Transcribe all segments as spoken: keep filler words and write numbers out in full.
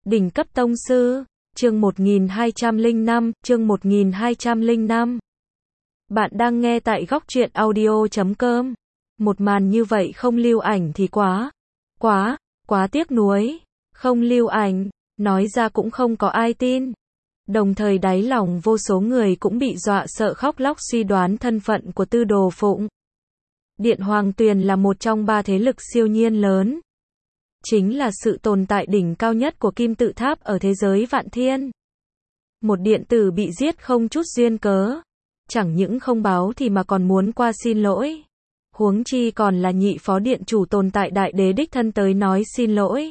Đỉnh cấp tông sư, chương một nghìn hai trăm lẻ năm, chương một nghìn hai trăm lẻ năm. Bạn đang nghe tại góc truyện audio chấm com. Một màn như vậy không lưu ảnh thì quá, quá, quá tiếc nuối. Không lưu ảnh, nói ra cũng không có ai tin. Đồng thời đáy lòng vô số người cũng bị dọa sợ khóc lóc suy đoán thân phận của Tư Đồ Phụng. Điện Hoàng Tuyền là một trong ba thế lực siêu nhiên lớn. Chính là sự tồn tại đỉnh cao nhất của kim tự tháp ở thế giới vạn thiên. Một điện tử bị giết không chút duyên cớ. Chẳng những không báo thì mà còn muốn qua xin lỗi. Huống chi còn là nhị phó điện chủ tồn tại đại đế đích thân tới nói xin lỗi.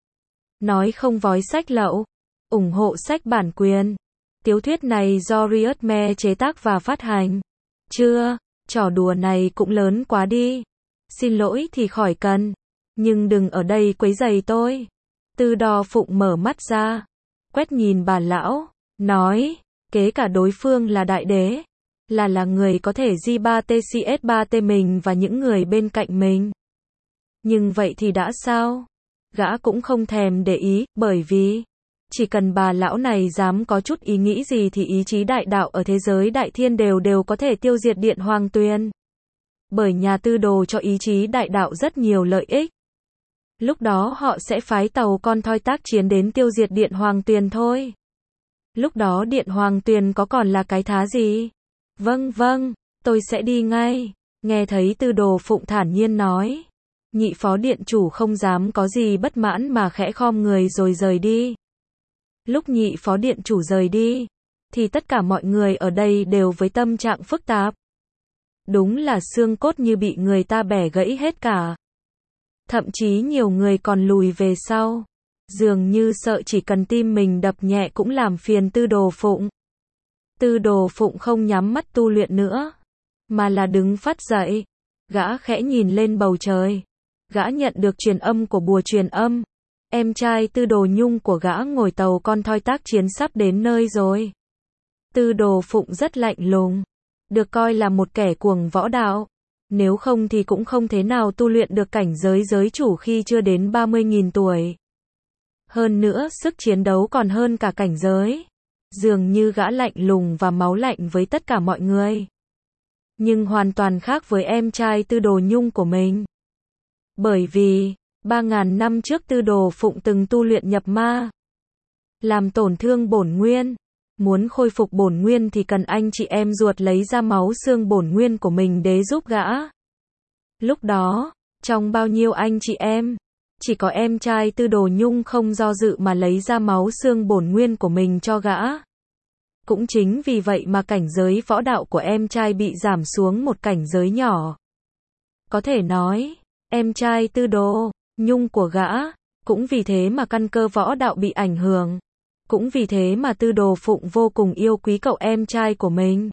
Nói không vói sách lậu. Ủng hộ sách bản quyền. Tiểu thuyết này do Riot Me chế tác và phát hành. Chưa, trò đùa này cũng lớn quá đi. Xin lỗi thì khỏi cần. Nhưng đừng ở đây quấy rầy tôi. Tư Đồ Phụng mở mắt ra. Quét nhìn bà lão. Nói. Kế cả đối phương là đại đế. Là là người có thể G ba T C S ba T mình và những người bên cạnh mình. Nhưng vậy thì đã sao? Gã cũng không thèm để ý, bởi vì chỉ cần bà lão này dám có chút ý nghĩ gì thì ý chí đại đạo ở thế giới đại thiên đều đều có thể tiêu diệt Điện Hoàng Tuyền. Bởi nhà Tư Đồ cho ý chí đại đạo rất nhiều lợi ích. Lúc đó họ sẽ phái tàu con thoi tác chiến đến tiêu diệt Điện Hoàng Tuyền thôi. Lúc đó Điện Hoàng Tuyền có còn là cái thá gì? Vâng vâng, tôi sẽ đi ngay. Nghe thấy Tư Đồ Phụng thản nhiên nói. Nhị phó điện chủ không dám có gì bất mãn mà khẽ khom người rồi rời đi. Lúc nhị phó điện chủ rời đi, thì tất cả mọi người ở đây đều với tâm trạng phức tạp. Đúng là xương cốt như bị người ta bẻ gãy hết cả. Thậm chí nhiều người còn lùi về sau. Dường như sợ chỉ cần tim mình đập nhẹ cũng làm phiền Tư Đồ Phụng. Tư Đồ Phụng không nhắm mắt tu luyện nữa, mà là đứng phát dậy. Gã khẽ nhìn lên bầu trời. Gã nhận được truyền âm của bùa truyền âm. Em trai Tư Đồ Nhung của gã ngồi tàu con thoi tác chiến sắp đến nơi rồi. Tư Đồ Phụng rất lạnh lùng. Được coi là một kẻ cuồng võ đạo. Nếu không thì cũng không thế nào tu luyện được cảnh giới giới chủ khi chưa đến ba mươi nghìn tuổi. Hơn nữa sức chiến đấu còn hơn cả cảnh giới. Dường như gã lạnh lùng và máu lạnh với tất cả mọi người. Nhưng hoàn toàn khác với em trai Tư Đồ Nhung của mình. Bởi vì, ba ngàn năm trước Tư Đồ Phụng từng tu luyện nhập ma. Làm tổn thương bổn nguyên. Muốn khôi phục bổn nguyên thì cần anh chị em ruột lấy ra máu xương bổn nguyên của mình để giúp gã. Lúc đó, trong bao nhiêu anh chị em, chỉ có em trai Tư Đồ Nhung không do dự mà lấy ra máu xương bổn nguyên của mình cho gã. Cũng chính vì vậy mà cảnh giới võ đạo của em trai bị giảm xuống một cảnh giới nhỏ. Có thể nói, em trai Tư Đồ Nhung của gã, cũng vì thế mà căn cơ võ đạo bị ảnh hưởng. Cũng vì thế mà Tư Đồ Phụng vô cùng yêu quý cậu em trai của mình.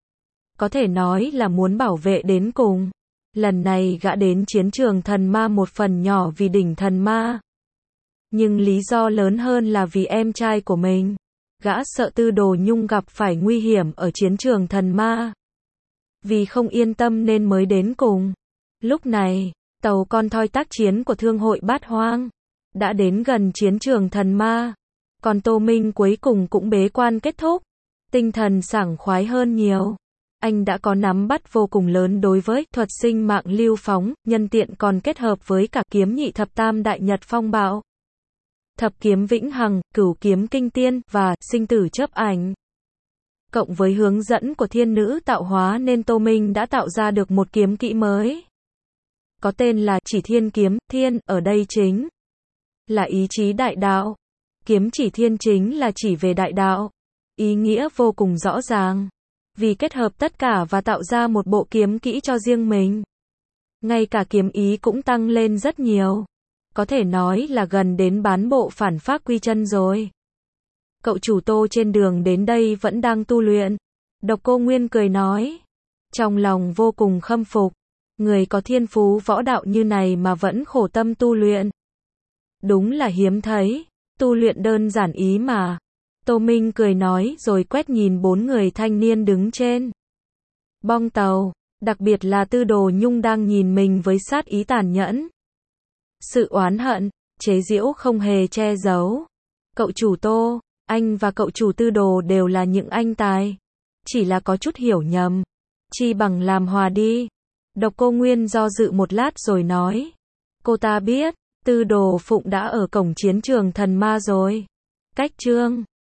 Có thể nói là muốn bảo vệ đến cùng. Lần này gã đến chiến trường thần ma một phần nhỏ vì đỉnh thần ma. Nhưng lý do lớn hơn là vì em trai của mình. Gã sợ Tư Đồ Nhung gặp phải nguy hiểm ở chiến trường thần ma. Vì không yên tâm nên mới đến cùng. Lúc này, tàu con thoi tác chiến của Thương hội Bát Hoang đã đến gần chiến trường thần ma. Còn Tô Minh cuối cùng cũng bế quan kết thúc. Tinh thần sảng khoái hơn nhiều. Anh đã có nắm bắt vô cùng lớn đối với thuật sinh mạng lưu phóng, nhân tiện còn kết hợp với cả kiếm nhị thập tam đại nhật phong bạo. Thập kiếm vĩnh hằng, cửu kiếm kinh tiên và sinh tử chớp ảnh. Cộng với hướng dẫn của thiên nữ tạo hóa nên Tô Minh đã tạo ra được một kiếm kỹ mới. Có tên là Chỉ Thiên Kiếm, thiên ở đây chính là ý chí đại đạo. Kiếm chỉ thiên chính là chỉ về đại đạo. Ý nghĩa vô cùng rõ ràng. Vì kết hợp tất cả và tạo ra một bộ kiếm kỹ cho riêng mình. Ngay cả kiếm ý cũng tăng lên rất nhiều. Có thể nói là gần đến bán bộ phản pháp quy chân rồi. Cậu chủ Tô trên đường đến đây vẫn đang tu luyện. Độc Cô Nguyên cười nói. Trong lòng vô cùng khâm phục. Người có thiên phú võ đạo như này mà vẫn khổ tâm tu luyện. Đúng là hiếm thấy. Tu luyện đơn giản ý mà. Tô Minh cười nói rồi quét nhìn bốn người thanh niên đứng trên bong tàu. Đặc biệt là Tư Đồ Nhung đang nhìn mình với sát ý tàn nhẫn. Sự oán hận, chế giễu không hề che giấu. Cậu chủ Tô, anh và cậu chủ Tư Đồ đều là những anh tài. Chỉ là có chút hiểu nhầm. Chi bằng làm hòa đi. Độc Cô Nguyên do dự một lát rồi nói. Cô ta biết, Tư Đồ Phụng đã ở cổng chiến trường thần ma rồi. Cách chương